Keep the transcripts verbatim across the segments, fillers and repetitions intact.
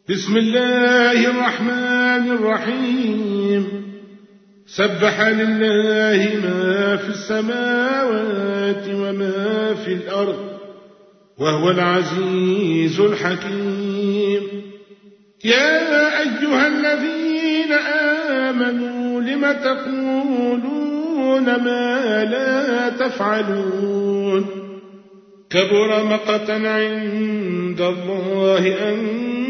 بسم الله الرحمن الرحيم سبح لله ما في السماوات وما في الأرض وهو العزيز الحكيم. يا أيها الذين آمنوا لم تقولون ما لا تفعلون كبر مقتا عند الله أن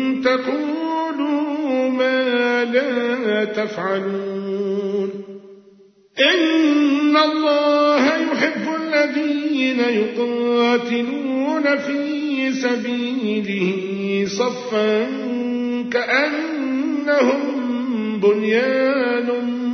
تقولوا ما لا تفعلون. إن الله يحب الذين يقاتلون في سبيله صفا كأنهم بنيان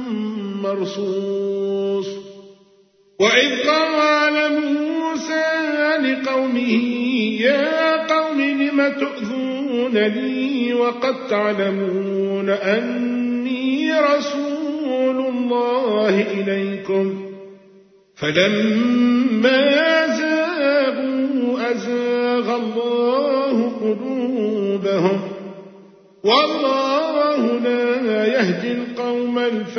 مرصوص. وإذ قال موسى لقومه يا قوم لم تؤذونني وقد تعلمون أني رسول الله إليكم فلما زاغوا أزاغ الله قلوبهم والله لا يهدي القوم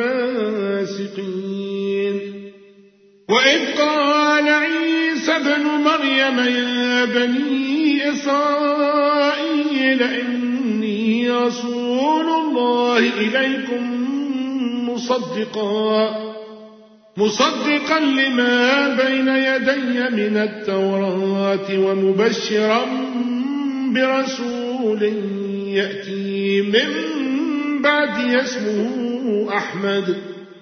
الفاسقين. وإذ قال عيسى ابن مريم يا بني إسرائيل إني رسول الله إليكم مصدقا مصدقا لما بين يدي من التوراة ومبشرا برسول يأتي من بعد اسمه أحمد.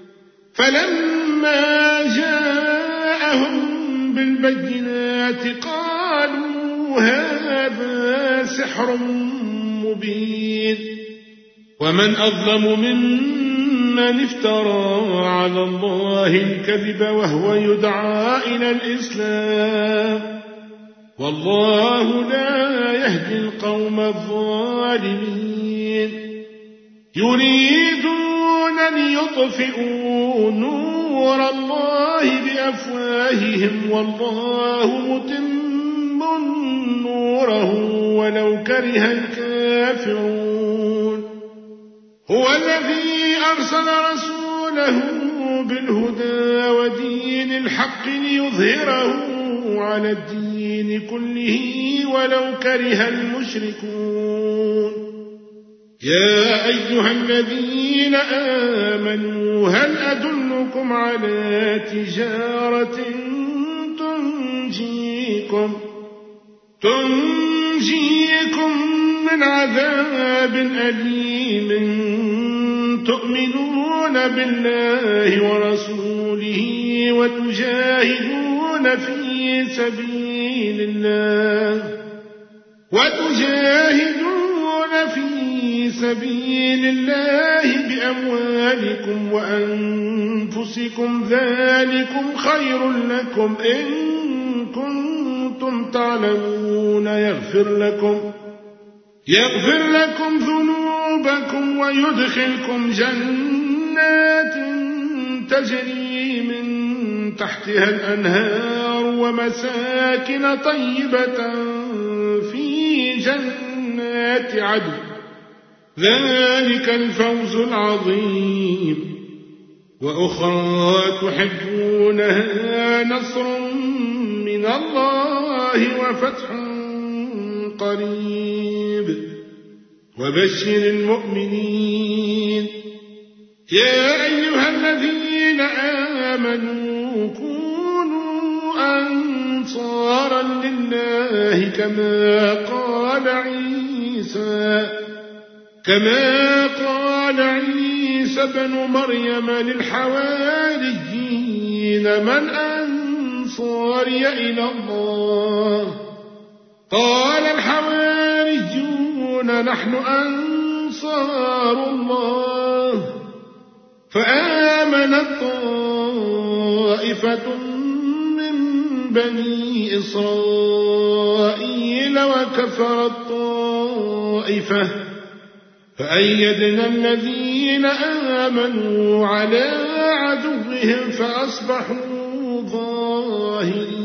فلما جاءهم بالبينات قالوا هذا سحر مبين. ومن أظلم ممن افترى على الله الكذب وهو يدعى إلى الإسلام والله لا يهدي القوم الظالمين. يريدون ليطفئوا نور الله بأفواههم والله متم نوره ولو كره الكافرون. هو الذي أرسل رسوله بالهدى ودين الحق ليظهره على الدين كله ولو كره المشركون. يا أيها الذين آمنوا هل أدلكم على تجارة تنجيكم تنجيكم من عذاب أليم تؤمنون بالله ورسوله وتجاهدون في سبيل الله وتجاهدون في سبيل الله بأموالكم وأنفسكم ذلكم خير لكم إن كنتم تعلمون. يغفر لكم يغفر لكم ذنوبكم ويدخلكم جنات تجري من تحتها الأنهار ومساكن طيبة في جنات عدن ذلك الفوز العظيم. وأخرى تحبونها نصر من الله وفتح قريب وبشر المؤمنين. يا أيها الذين آمنوا كونوا أنصارا لله كما قال عيسى كما قال عيسى ابن مريم للحواريين من أنصاري إلى الله قال الحواريون نحن أنصار الله. فآمنت طائفة من بني إسرائيل وكفرت طائفة فأيدنا الذين آمنوا على عدوهم فأصبحوا ظاهرين.